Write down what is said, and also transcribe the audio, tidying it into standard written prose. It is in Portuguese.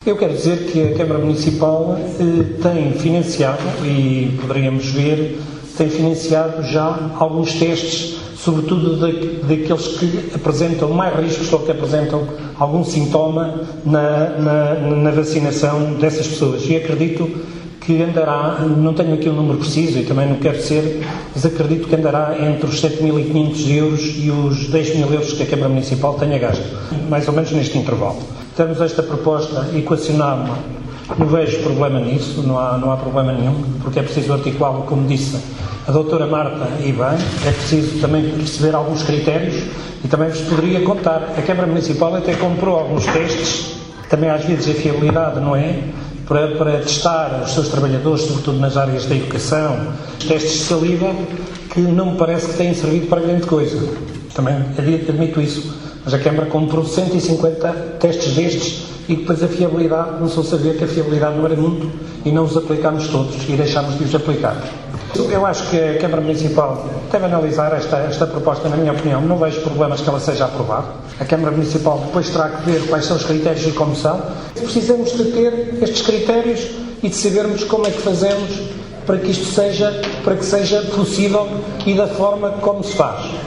Eu quero dizer que a Câmara Municipal tem financiado, e poderíamos ver, tem financiado já alguns testes, sobretudo daqueles que apresentam mais riscos ou que apresentam algum sintoma na vacinação dessas pessoas. E acredito que andará, não tenho aqui o número preciso e também não quero ser, mas acredito que andará entre os 7.500 euros e os 10.000 euros que a Câmara Municipal tenha gasto, mais ou menos neste intervalo. Temos esta proposta equacionada, não vejo problema nisso, não há problema nenhum, porque é preciso articulá-lo, como disse a doutora Marta, e bem, é preciso também perceber alguns critérios e também vos poderia contar. A Câmara Municipal até comprou alguns testes, também às vezes a fiabilidade, não é? Para testar os seus trabalhadores, sobretudo nas áreas da educação, testes de saliva, que não me parece que tenham servido para grande coisa. Também admito isso. Mas a Câmara comprou 150 testes destes e depois a fiabilidade, não sou saber que a fiabilidade não era muito e não os aplicámos todos e deixámos de os aplicar. Eu acho que a Câmara Municipal deve analisar esta proposta, na minha opinião. Não vejo problemas que ela seja aprovada. A Câmara Municipal depois terá que ver quais são os critérios e como são. Precisamos de ter estes critérios e de sabermos como é que fazemos para que isto seja possível e da forma como se faz.